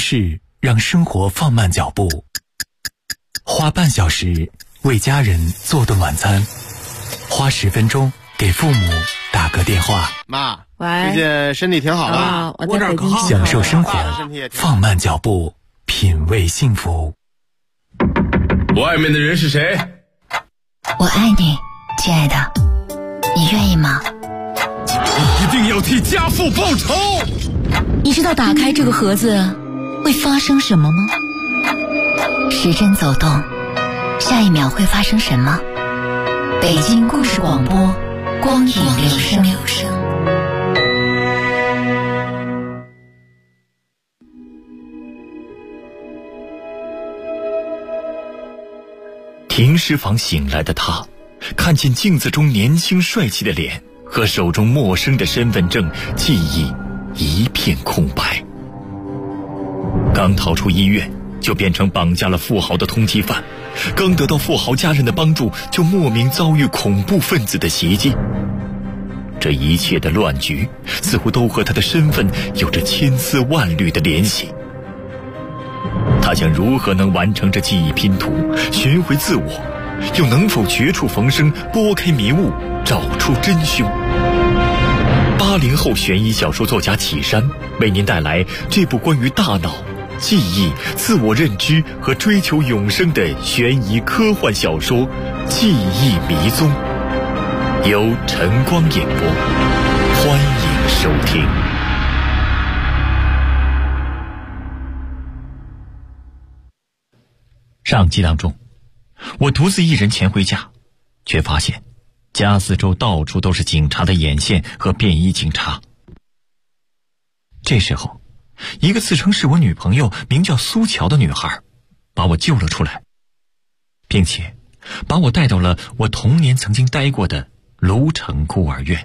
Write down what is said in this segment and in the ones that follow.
事让生活放慢脚步，花半小时为家人做顿晚餐，花10分钟给父母打个电话。 妈， 喂， 最近身体挺好吧？ 我在北京。 享受生活，放慢脚步，品味幸福。 外面的人是谁？ 我爱你，亲爱的，你愿意吗？ 你一定要替家父报仇！ 你知道打开这个盒子会发生什么吗？时针走动，下一秒会发生什么？北京故事广播，光影留声。 停尸房醒来的他，看见镜子中年轻帅气的脸和手中陌生的身份证，记忆一片空白。刚逃出医院，就变成绑架了富豪的通缉犯，刚得到富豪家人的帮助，就莫名遭遇恐怖分子的袭击。这一切的乱局似乎都和他的身份有着千丝万缕的联系。他将如何能完成这记忆拼图，寻回自我，又能否绝处逢生，拨开迷雾，找出真凶？80后悬疑小说作家启山为您带来这部关于大脑、记忆、自我认知和追求永生的悬疑科幻小说《记忆迷踪》，由晨光演播，欢迎收听。上集当中，我独自一人潜回家，却发现家四周到处都是警察的眼线和便衣警察。这时候，一个自称是我女朋友名叫苏乔的女孩把我救了出来，并且把我带到了我童年曾经待过的卢城孤儿院。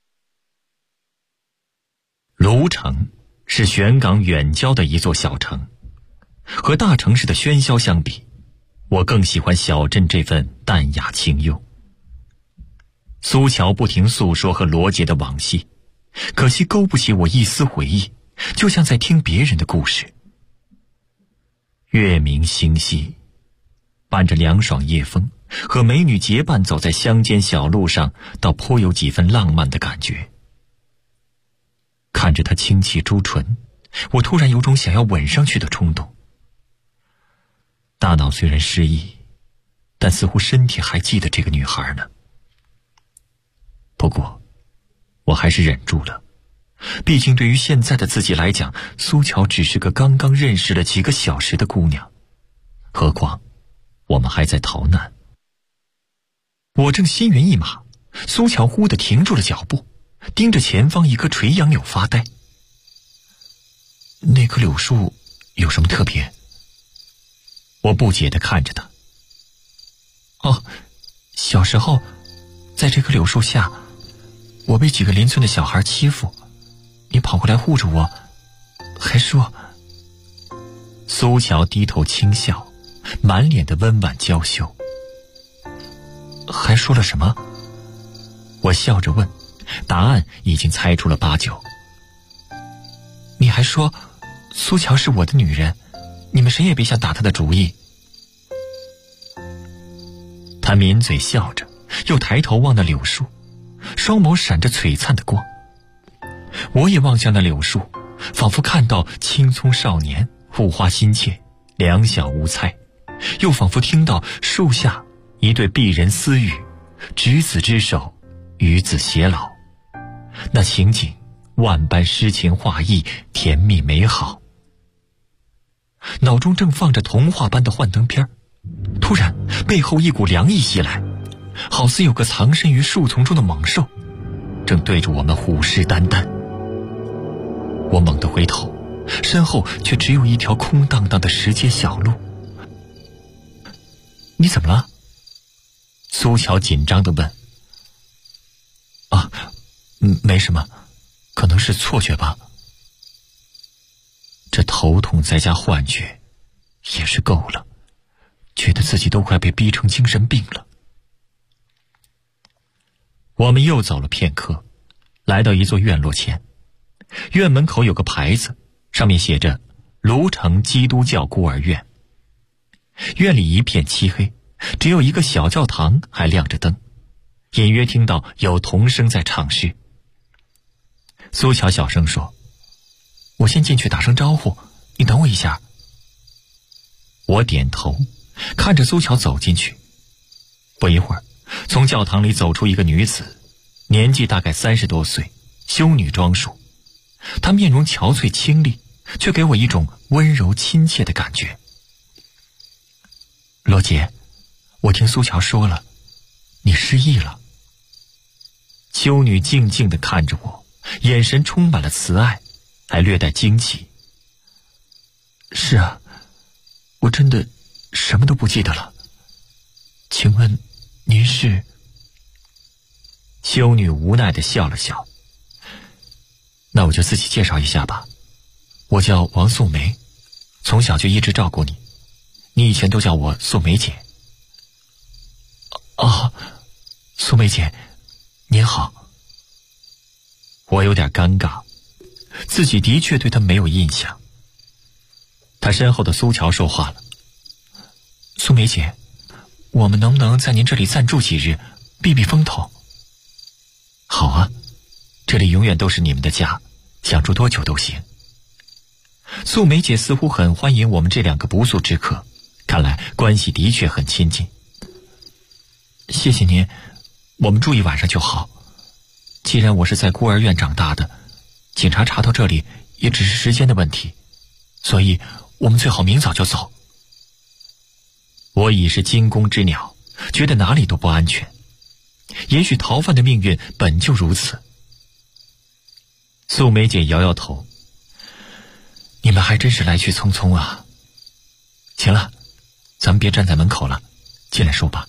卢城是玄港远郊的一座小城，和大城市的喧嚣相比，我更喜欢小镇这份淡雅清幽。苏乔不停诉说和罗杰的往昔，可惜勾不起我一丝回忆，就像在听别人的故事。月明星稀，伴着凉爽夜风，和美女结伴走在乡间小路上，倒颇有几分浪漫的感觉。看着她轻启朱唇，我突然有种想要吻上去的冲动。大脑虽然失忆，但似乎身体还记得这个女孩呢。不过我还是忍住了，毕竟对于现在的自己来讲，苏乔只是个刚刚认识了几个小时的姑娘，何况我们还在逃难。我正心猿意马，苏乔忽地停住了脚步，盯着前方一棵垂杨柳发呆。那棵柳树有什么特别？我不解地看着他。哦，小时候在这棵柳树下，我被几个邻村的小孩欺负，你跑过来护着我，还说……苏乔低头轻笑，满脸的温婉娇羞。还说了什么？我笑着问，答案已经猜出了8、9。你还说苏乔是我的女人，你们谁也别想打她的主意。他抿嘴笑着，又抬头望那柳树，双眸闪着璀璨的光。我也望向那柳树，仿佛看到青葱少年，护花心切，两小无猜，又仿佛听到树下一对璧人私语，执子之手，与子偕老。那情景万般诗情画意，甜蜜美好。脑中正放着童话般的幻灯片，突然背后一股凉意袭来，好似有个藏身于树丛中的猛兽正对着我们虎视眈眈。我猛地回头，身后却只有一条空荡荡的石阶小路。你怎么了？苏乔紧张地问。没什么，可能是错觉吧。这头痛再加幻觉也是够了，觉得自己都快被逼成精神病了。我们又走了片刻，来到一座院落前，院门口有个牌子，上面写着卢城基督教孤儿院。院里一片漆黑，只有一个小教堂还亮着灯，隐约听到有童声在唱诗。苏乔小声说：“我先进去打声招呼，你等我一下。”我点头，看着苏乔走进去。不一会儿，从教堂里走出一个女子，年纪大概30多岁，修女装束。她面容憔悴清丽，却给我一种温柔亲切的感觉。罗杰，我听苏乔说了，你失忆了。修女静静地看着我，眼神充满了慈爱，还略带惊奇。是啊，我真的什么都不记得了。请问您是？修女无奈地笑了笑。那我就自己介绍一下吧，我叫王素梅，从小就一直照顾你，你以前都叫我素梅姐。哦，素梅姐，您好。我有点尴尬，自己的确对她没有印象。她身后的苏乔说话了：“素梅姐，我们能不能在您这里暂住几日，避避风头？”好啊，这里永远都是你们的家，想住多久都行。素梅姐似乎很欢迎我们这2个不速之客，看来关系的确很亲近。谢谢您，我们住一晚上就好。既然我是在孤儿院长大的，警察查到这里也只是时间的问题，所以我们最好明早就走。我已是惊弓之鸟，觉得哪里都不安全。也许逃犯的命运本就如此。素梅姐摇摇头：“你们还真是来去匆匆啊。行了，咱们别站在门口了，进来说吧。”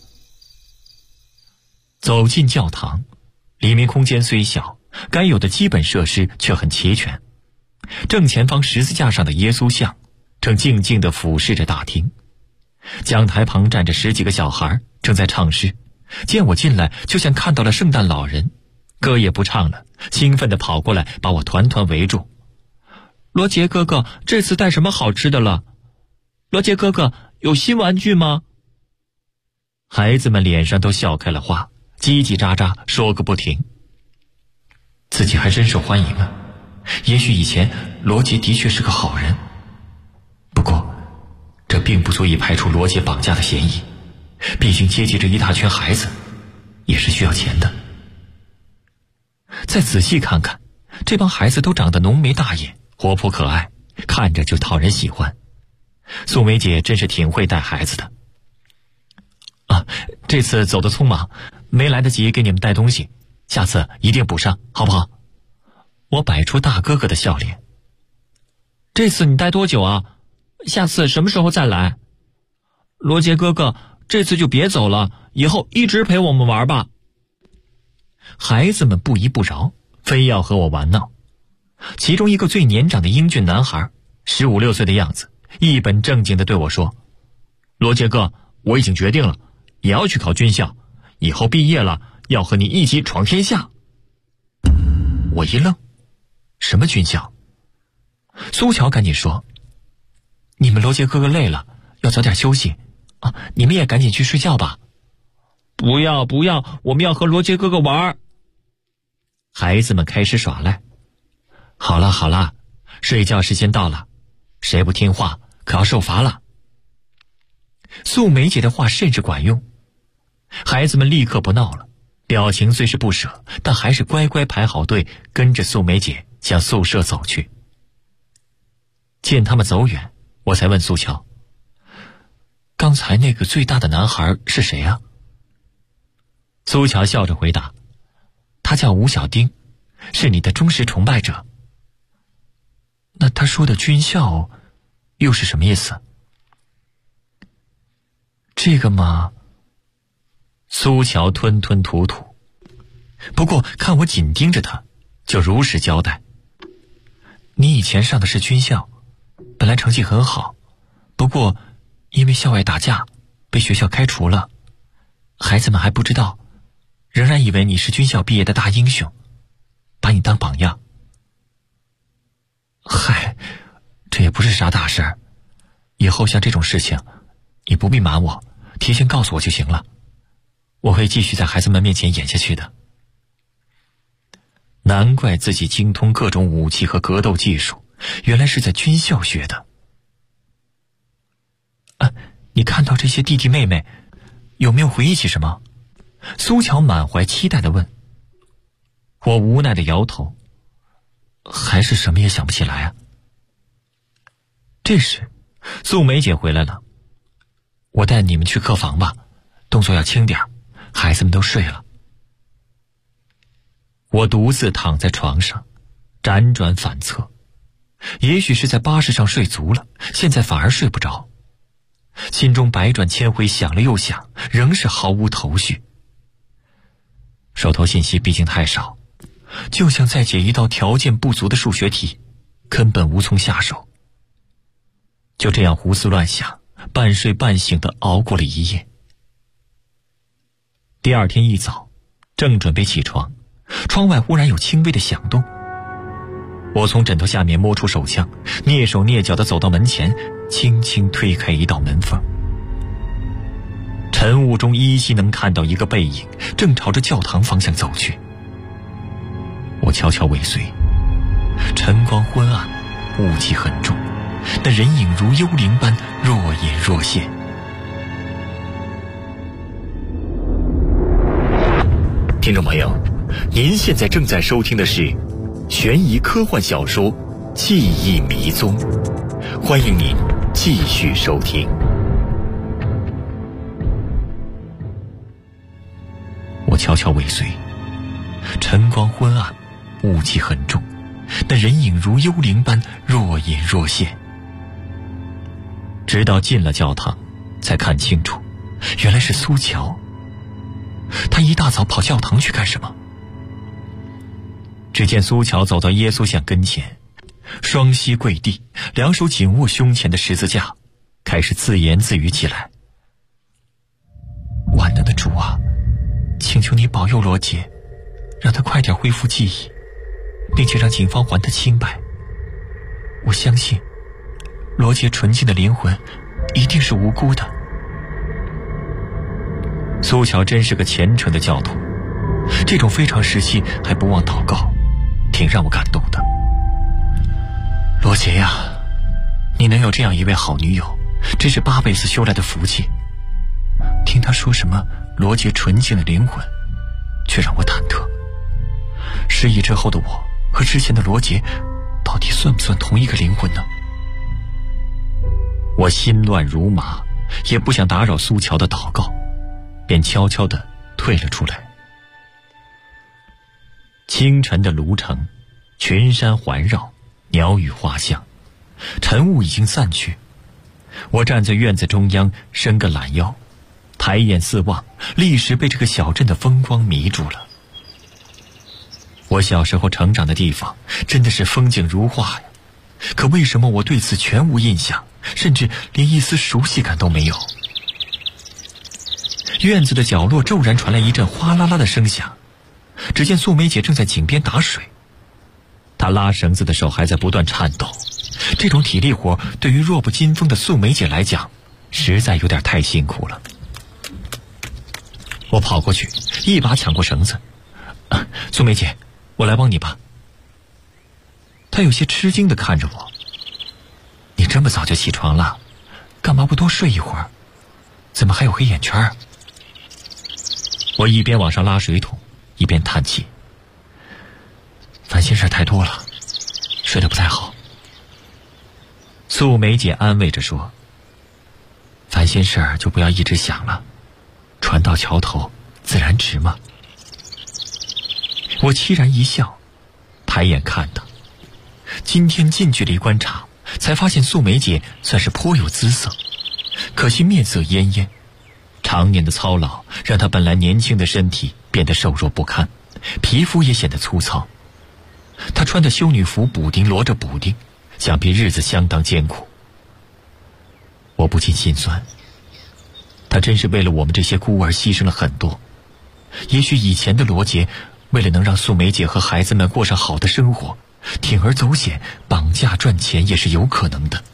走进教堂，里面空间虽小，该有的基本设施却很齐全。正前方十字架上的耶稣像正静静地俯视着大厅，讲台旁站着10几个小孩，正在唱诗。见我进来，就像看到了圣诞老人，歌也不唱了，兴奋地跑过来把我团团围住。罗杰哥哥，这次带什么好吃的了？罗杰哥哥，有新玩具吗？孩子们脸上都笑开了花，叽叽喳喳说个不停。自己还真受欢迎啊，也许以前罗杰的确是个好人，不过这并不足以排除罗杰绑架的嫌疑，毕竟接济这一大群孩子也是需要钱的。再仔细看看，这帮孩子都长得浓眉大眼，活泼可爱，看着就讨人喜欢。素梅姐真是挺会带孩子的啊！这次走得匆忙，没来得及给你们带东西，下次一定补上，好不好？我摆出大哥哥的笑脸。这次你待多久啊？下次什么时候再来？罗杰哥哥，这次就别走了，以后一直陪我们玩吧。孩子们不依不饶，非要和我玩闹。其中一个最年长的英俊男孩，15、16岁的样子，一本正经地对我说：“罗杰哥，我已经决定了，也要去考军校，以后毕业了要和你一起闯天下。”我一愣，什么军校？苏乔赶紧说：“你们罗杰哥哥累了，要早点休息啊，你们也赶紧去睡觉吧。”不要不要，我们要和罗杰哥哥玩。孩子们开始耍赖。好了好了，睡觉时间到了，谁不听话可要受罚了。素梅姐的话甚是管用，孩子们立刻不闹了，表情虽是不舍，但还是乖乖排好队，跟着素梅姐向宿舍走去。见他们走远，我才问苏乔：“刚才那个最大的男孩是谁啊？”苏乔笑着回答：“他叫吴小丁，是你的忠实崇拜者。”那他说的军校又是什么意思？这个嘛，苏乔吞吞吐吐，不过看我紧盯着他，就如实交代：“你以前上的是军校，本来成绩很好，不过因为校外打架被学校开除了，孩子们还不知道，仍然以为你是军校毕业的大英雄，把你当榜样。”嗨，这也不是啥大事，以后像这种事情你不必瞒我，提前告诉我就行了，我会继续在孩子们面前演下去的。难怪自己精通各种武器和格斗技术，原来是在军校学的。你看到这些弟弟妹妹有没有回忆起什么？苏乔满怀期待地问。我无奈地摇头，还是什么也想不起来啊。这时素梅姐回来了，我带你们去客房吧，动作要轻点，孩子们都睡了。我独自躺在床上辗转反侧，也许是在巴士上睡足了，现在反而睡不着，心中百转千回，想了又想，仍是毫无头绪。手头信息毕竟太少，就像在解一道条件不足的数学题，根本无从下手。就这样胡思乱想，半睡半醒地熬过了一夜。第二天一早，正准备起床，窗外忽然有轻微的响动。我从枕头下面摸出手枪，蹑手蹑脚地走到门前，轻轻推开一道门缝。晨雾中依稀能看到一个背影正朝着教堂方向走去。我悄悄尾随，晨光昏暗，雾气很重，那人影如幽灵般若隐若现。听众朋友，您现在正在收听的是悬疑科幻小说《记忆迷踪》，欢迎您继续收听。我悄悄尾随，晨光昏暗，雾气很重，那人影如幽灵般若隐若现。直到进了教堂，才看清楚，原来是苏乔。他一大早跑教堂去干什么？只见苏乔走到耶稣像跟前，双膝跪地，两手紧握胸前的十字架，开始自言自语起来。万能的主啊，请求你保佑罗杰，让他快点恢复记忆，并且让警方还他清白。我相信罗杰纯净的灵魂一定是无辜的。苏乔真是个虔诚的教徒，这种非常时期还不忘祷告，挺让我感动的。罗杰呀，你能有这样一位好女友，真是8辈子修来的福气。听他说什么罗杰纯净的灵魂，却让我忐忑。失忆之后的我和之前的罗杰，到底算不算同一个灵魂呢？我心乱如麻，也不想打扰苏乔的祷告，便悄悄地退了出来。清晨的卢城，群山环绕，鸟语花香，晨雾已经散去。我站在院子中央，伸个懒腰，抬眼四望，立时被这个小镇的风光迷住了。我小时候成长的地方真的是风景如画呀，可为什么我对此全无印象，甚至连一丝熟悉感都没有？院子的角落骤然传来一阵哗啦啦的声响，只见素梅姐正在井边打水，她拉绳子的手还在不断颤抖。这种体力活对于弱不禁风的素梅姐来讲，实在有点太辛苦了。我跑过去，一把抢过绳子。素梅姐，我来帮你吧。她有些吃惊地看着我。你这么早就起床了，干嘛不多睡一会儿？怎么还有黑眼圈？我一边往上拉水桶，一边叹气。烦心事太多了，睡得不太好。素梅姐安慰着说，烦心事就不要一直想了，船到桥头自然直嘛。我凄然一笑，抬眼看她。今天近距离观察，才发现素梅姐算是颇有姿色，可惜面色恹恹，常年的操劳让她本来年轻的身体变得瘦弱不堪，皮肤也显得粗糙。她穿的修女服补丁罗着补丁，想必日子相当艰苦。我不禁心酸，她真是为了我们这些孤儿牺牲了很多。也许以前的罗杰为了能让素梅姐和孩子们过上好的生活， 铤而走险，绑架赚钱也是有可能的。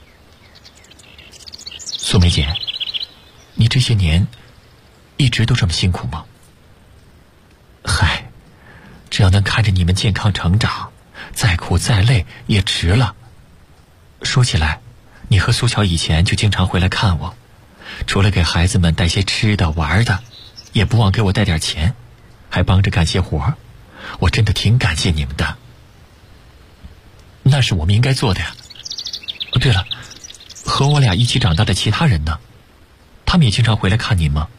素梅姐，你这些年一直都这么辛苦吗？嗨，只要能看着你们健康成长，再苦再累也值了。说起来，你和苏乔以前就经常回来看我，除了给孩子们带些吃的玩的，也不忘给我带点钱，还帮着干些活，我真的挺感谢你们的。那是我们应该做的呀。对了，和我俩一起长大的其他人呢？他们也经常回来看您吗？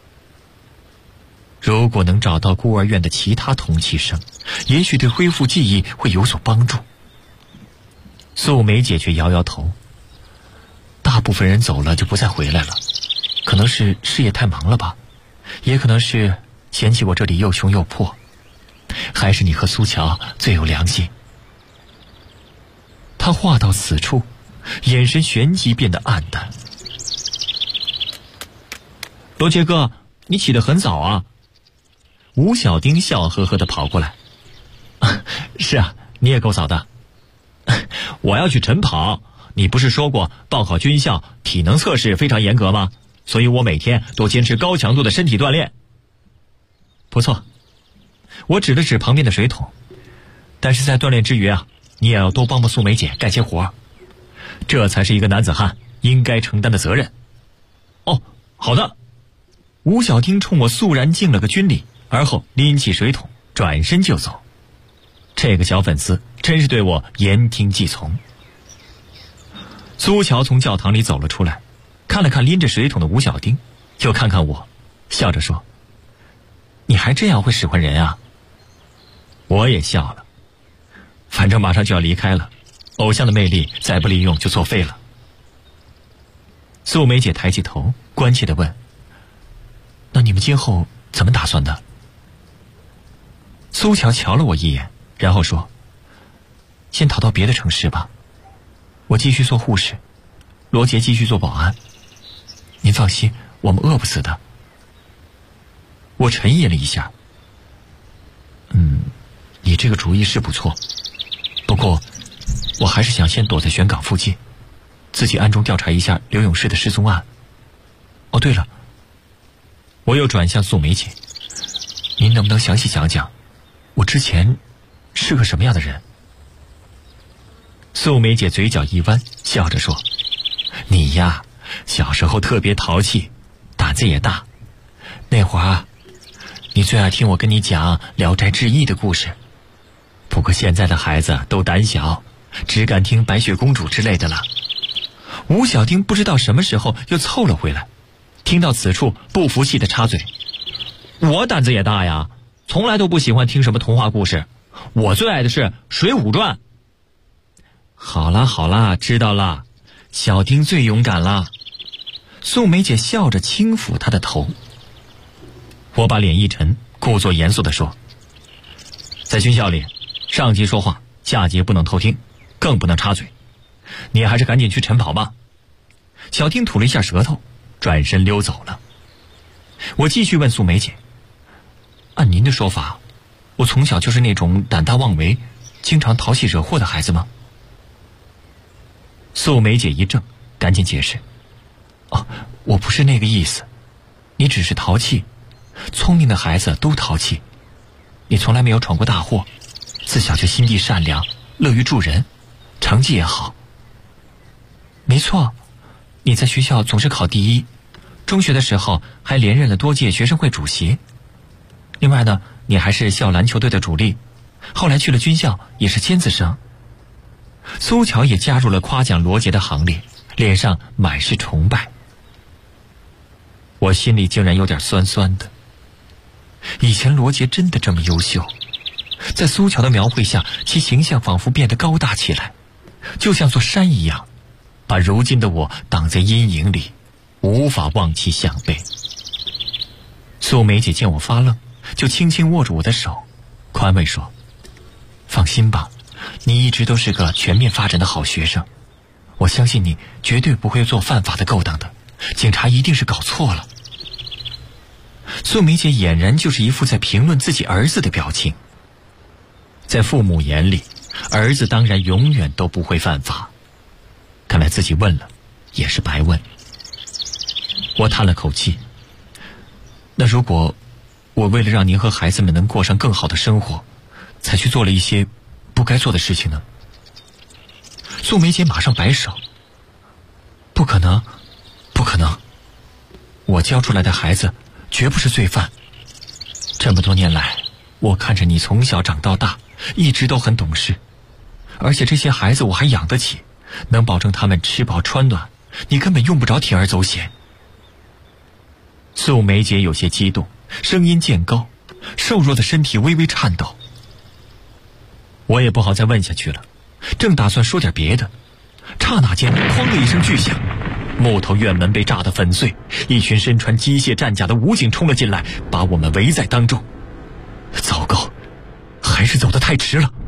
如果能找到孤儿院的其他同期生，也许对恢复记忆会有所帮助。素梅姐却摇摇头，大部分人走了就不再回来了，可能是事业太忙了吧，也可能是嫌弃我这里又穷又破，还是你和苏乔最有良心。他话到此处，眼神旋即变得暗淡。罗杰哥，你起得很早啊。吴小丁笑呵呵地跑过来。是啊，你也够早的。我要去晨跑，你不是说过报考军校体能测试非常严格吗？所以我每天都坚持高强度的身体锻炼。不错。我指了指旁边的水桶。但是在锻炼之余啊，你也要多帮帮素梅姐干些活，这才是一个男子汉应该承担的责任。哦，好的。吴小丁冲我肃然敬了个军礼，而后拎起水桶转身就走。这个小粉丝真是对我言听计从。苏乔从教堂里走了出来，看了看拎着水桶的吴小丁，又看看我，笑着说：“你还这样会使唤人啊？”我也笑了，反正马上就要离开了，偶像的魅力再不利用就作废了。素梅姐抬起头，关切地问：“那你们今后怎么打算的？”苏乔瞧了我一眼，然后说：“先逃到别的城市吧，我继续做护士，罗杰继续做保安。您放心，我们饿不死的。”我沉吟了一下，你这个主意是不错，不过我还是想先躲在玄港附近，自己暗中调查一下刘永士的失踪案。哦，对了，我又转向素梅姐，您能不能详细讲讲我之前是个什么样的人？素梅姐嘴角一弯，笑着说：“你呀，小时候特别淘气，胆子也大。那会儿啊，你最爱听我跟你讲《聊斋志异》的故事。不过现在的孩子都胆小，只敢听白雪公主之类的了。”吴小丁不知道什么时候又凑了回来，听到此处不服气的插嘴：“我胆子也大呀，从来都不喜欢听什么童话故事，我最爱的是《水浒传》。”好啦好啦，知道了，小丁最勇敢了。素梅姐笑着轻抚他的头。我把脸一沉，故作严肃地说：“在军校里，上级说话，下级不能偷听，更不能插嘴。你还是赶紧去晨跑吧。”小丁吐了一下舌头，转身溜走了。我继续问素梅姐：“按您的说法，我从小就是那种胆大妄为、经常淘气惹祸的孩子吗？”素梅姐一怔，赶紧解释：“哦，我不是那个意思，你只是淘气，聪明的孩子都淘气。你从来没有闯过大祸，自小就心地善良，乐于助人，成绩也好。没错，你在学校总是考第一，中学的时候还连任了多届学生会主席。另外呢，你还是校篮球队的主力，后来去了军校，也是尖子生。”苏乔也加入了夸奖罗杰的行列，脸上满是崇拜。我心里竟然有点酸酸的。以前罗杰真的这么优秀？在苏乔的描绘下，其形象仿佛变得高大起来，就像座山一样，把如今的我挡在阴影里，无法望其项背。素梅姐见我发愣，就轻轻握住我的手，宽慰说：“放心吧，你一直都是个全面发展的好学生，我相信你绝对不会做犯法的勾当的，警察一定是搞错了。”素梅姐俨然就是一副在评论自己儿子的表情。在父母眼里， 儿子当然永远都不会犯法。看来自己问了也是白问。我叹了口气，那如果我为了让您和孩子们能过上更好的生活，才去做了一些不该做的事情呢？素梅姐马上摆手，不可能，不可能，我教出来的孩子绝不是罪犯。这么多年来，我看着你从小长到大，一直都很懂事，而且这些孩子我还养得起，能保证他们吃饱穿暖，你根本用不着铤而走险。素梅姐有些激动，声音渐高，瘦弱的身体微微颤抖。我也不好再问下去了，正打算说点别的，刹那间哐的一声巨响，木头院门被炸得粉碎，一群身穿机械战甲的武警冲了进来，把我们围在当中。糟糕，还是走得太迟了。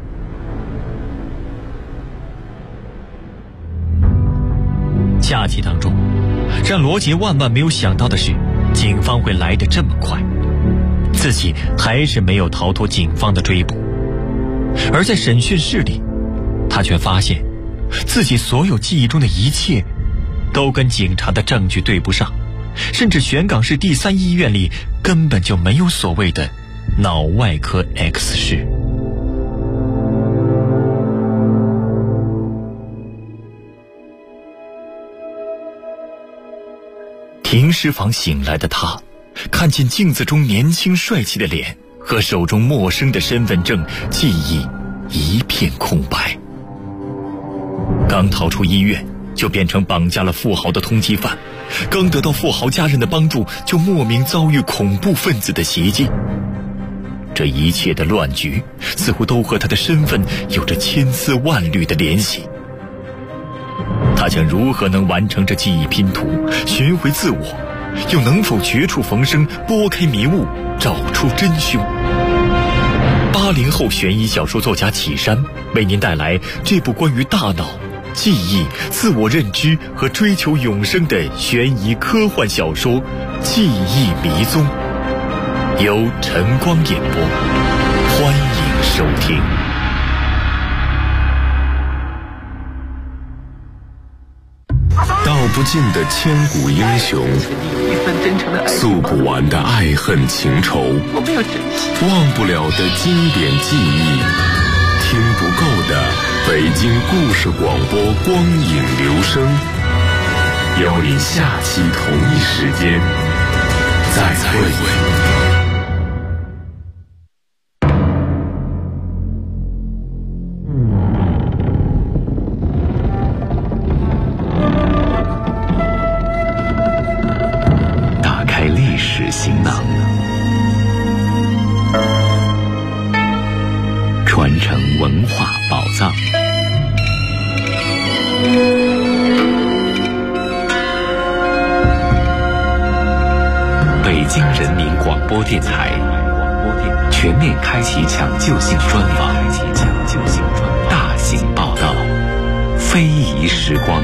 假期当中，让罗杰万万没有想到的是，警方会来得这么快，自己还是没有逃脱警方的追捕。而在审讯室里，他却发现自己所有记忆中的一切都跟警察的证据对不上，甚至玄港市第3医院里根本就没有所谓的脑外科 X 室。停尸房醒来的他，看见镜子中年轻帅气的脸和手中陌生的身份证，记忆一片空白。刚逃出医院，就变成绑架了富豪的通缉犯，刚得到富豪家人的帮助，就莫名遭遇恐怖分子的袭击。这一切的乱局，似乎都和他的身份有着千丝万缕的联系。他将如何能完成这记忆拼图，寻回自我，又能否绝处逢生，拨开迷雾，找出真凶？80后悬疑小说作家启山为您带来这部关于大脑、记忆、自我认知和追求永生的悬疑科幻小说《记忆迷踪》，由晨光演播，欢迎收听。 道不尽的千古英雄，诉不完的爱恨情仇，忘不了的经典记忆，听不够的北京故事广播光影留声。邀您下期同一时间再会。行囊，传承文化宝藏。北京人民广播电台全面开启抢救性专访，大型报道，非遗时光。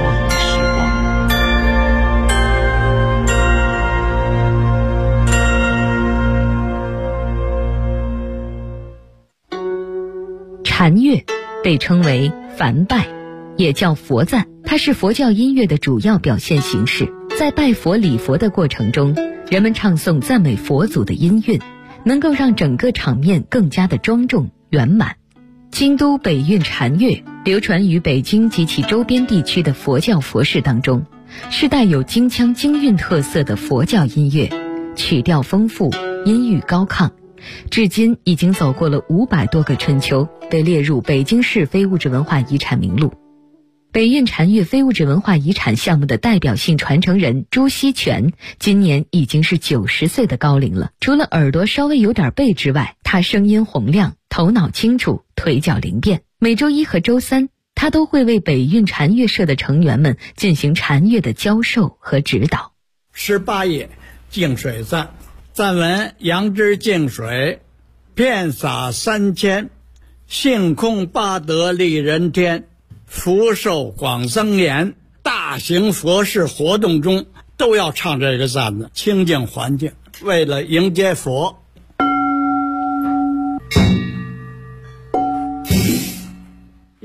禅乐被称为梵拜，也叫佛赞，它是佛教音乐的主要表现形式。在拜佛礼佛的过程中，人们唱诵赞美佛祖的音韵，能够让整个场面更加的庄重圆满。京都北韵禅乐流传于北京及其周边地区的佛教佛事当中，是带有京腔京韵特色的佛教音乐，曲调丰富，音域高亢，至今已经走过了500多个春秋，被列入北京市非物质文化遗产名录。北韵禅乐非物质文化遗产项目的代表性传承人朱锡全今年已经是90岁的高龄了。除了耳朵稍微有点背之外，他声音洪亮，头脑清楚，腿脚灵便。每周1和周3，他都会为北韵禅乐社的成员们进行禅乐的教授和指导。 18页净水赞，赞文：杨枝净水，遍洒3000，性空八德利人天，福寿广增延。大型佛事活动中都要唱这个赞的，清净环境，为了迎接佛。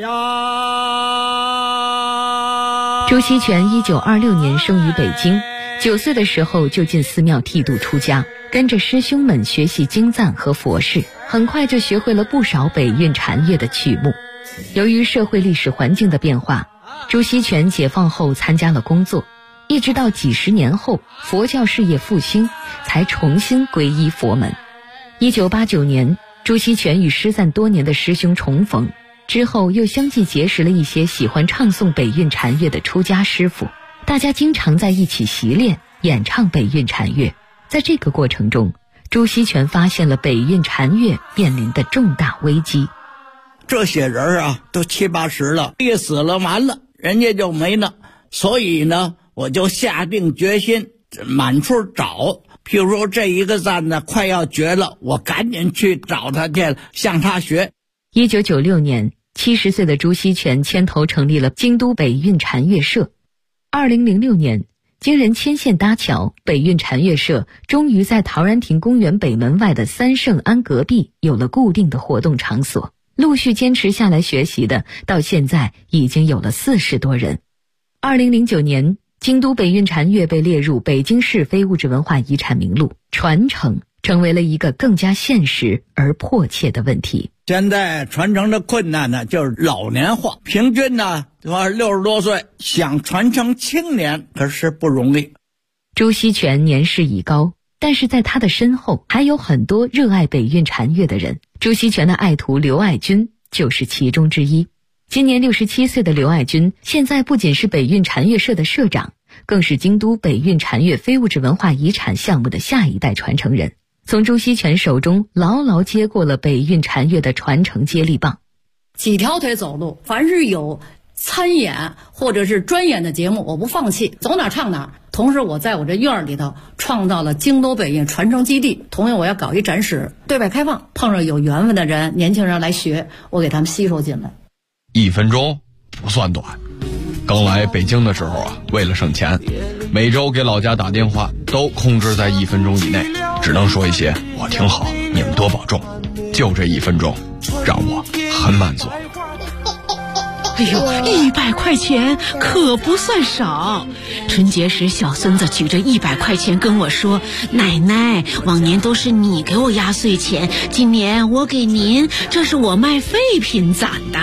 朱锡全1926年生于北京，9岁的时候就进寺庙剃度出家，跟着师兄们学习经赞和佛事，很快就学会了不少北韵禅乐的曲目。由于社会历史环境的变化，朱锡全解放后参加了工作，一直到几十年后佛教事业复兴，才重新皈依佛门。1989年，朱锡全与失散多年的师兄重逢，之后又相继结识了一些喜欢唱诵北韵禅乐的出家师傅，大家经常在一起习练演唱北韵禅乐。在这个过程中，朱锡全发现了北韵禅乐面临的重大危机。 这些人啊，都70、80了，一死了完了，人家就没了。所以呢，我就下定决心满处找。譬如说这一个赞呢快要绝了，我赶紧去找他去，向他学。 1996年，70岁的朱锡全牵头成立了京都北韵禅乐社。2006年，经人牵线搭桥，北韵禅乐社终于在陶然亭公园北门外的三圣庵隔壁有了固定的活动场所。陆续坚持下来学习的，到现在已经有了40多人。2009年，京都北韵禅乐被列入北京市非物质文化遗产名录，传承成为了一个更加现实而迫切的问题。 现在传承的困难呢，就是老年化，平均呢60多岁，想传承青年可是不容易。 朱锡全年事已高，但是在他的身后还有很多热爱北韵禅乐的人。朱锡全的爱徒刘爱军就是其中之一。今年67岁的刘爱军，现在不仅是北韵禅乐社的社长，更是京都北韵禅乐非物质文化遗产项目的下一代传承人，从朱锡全手中牢牢接过了北韵禅乐的传承接力棒。 几条腿走路，凡是有参演或者是专演的节目，我不放弃，走哪唱哪。同时我在我这院里头创造了京都北韵传承基地，同样我要搞一展示，对外开放，碰上有缘分的人，年轻人来学，我给他们吸收进来。 1分钟不算短。刚来北京的时候啊，为了省钱，每周给老家打电话都控制在1分钟以内，只能说一些我挺好，你们多保重，就这1分钟让我很满足。 哎呦，100块钱可不算少。春节时小孙子举着100块钱跟我说，奶奶，往年都是你给我压岁钱，今年我给您，这是我卖废品攒的。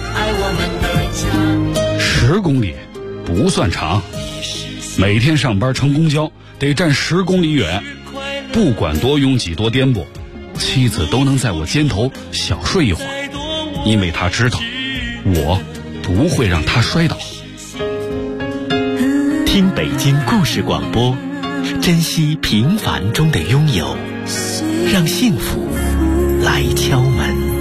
10公里不算长，每天上班乘公交得站10公里远，不管多拥挤多颠簸，妻子都能在我肩头小睡一会儿，因为她知道我不会让她摔倒。 听北京故事广播，珍惜平凡中的拥有，让幸福来敲门。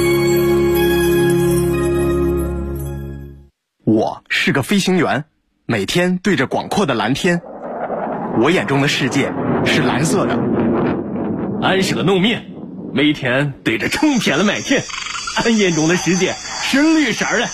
我是个飞行员，每天对着广阔的蓝天，我眼中的世界是蓝色的。 安是个弄面，每天对着冲天的麦田，俺眼中的世界是绿色的。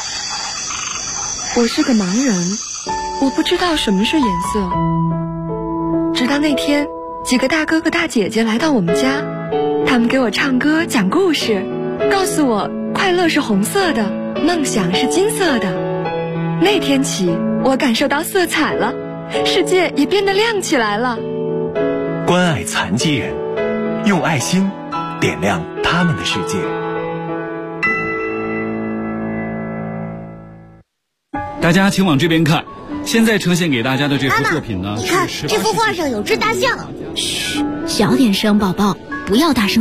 我是个盲人，我不知道什么是颜色。直到那天，几个大哥哥大姐姐来到我们家，他们给我唱歌讲故事，告诉我快乐是红色的，梦想是金色的。那天起，我感受到色彩了，世界也变得亮起来了。 关爱残疾人，用爱心点亮他们的世界。 大家请往这边看，现在呈现给大家的这幅作品呢， 你看这幅画上有只大象。 嘘，小点声，宝宝，不要大声。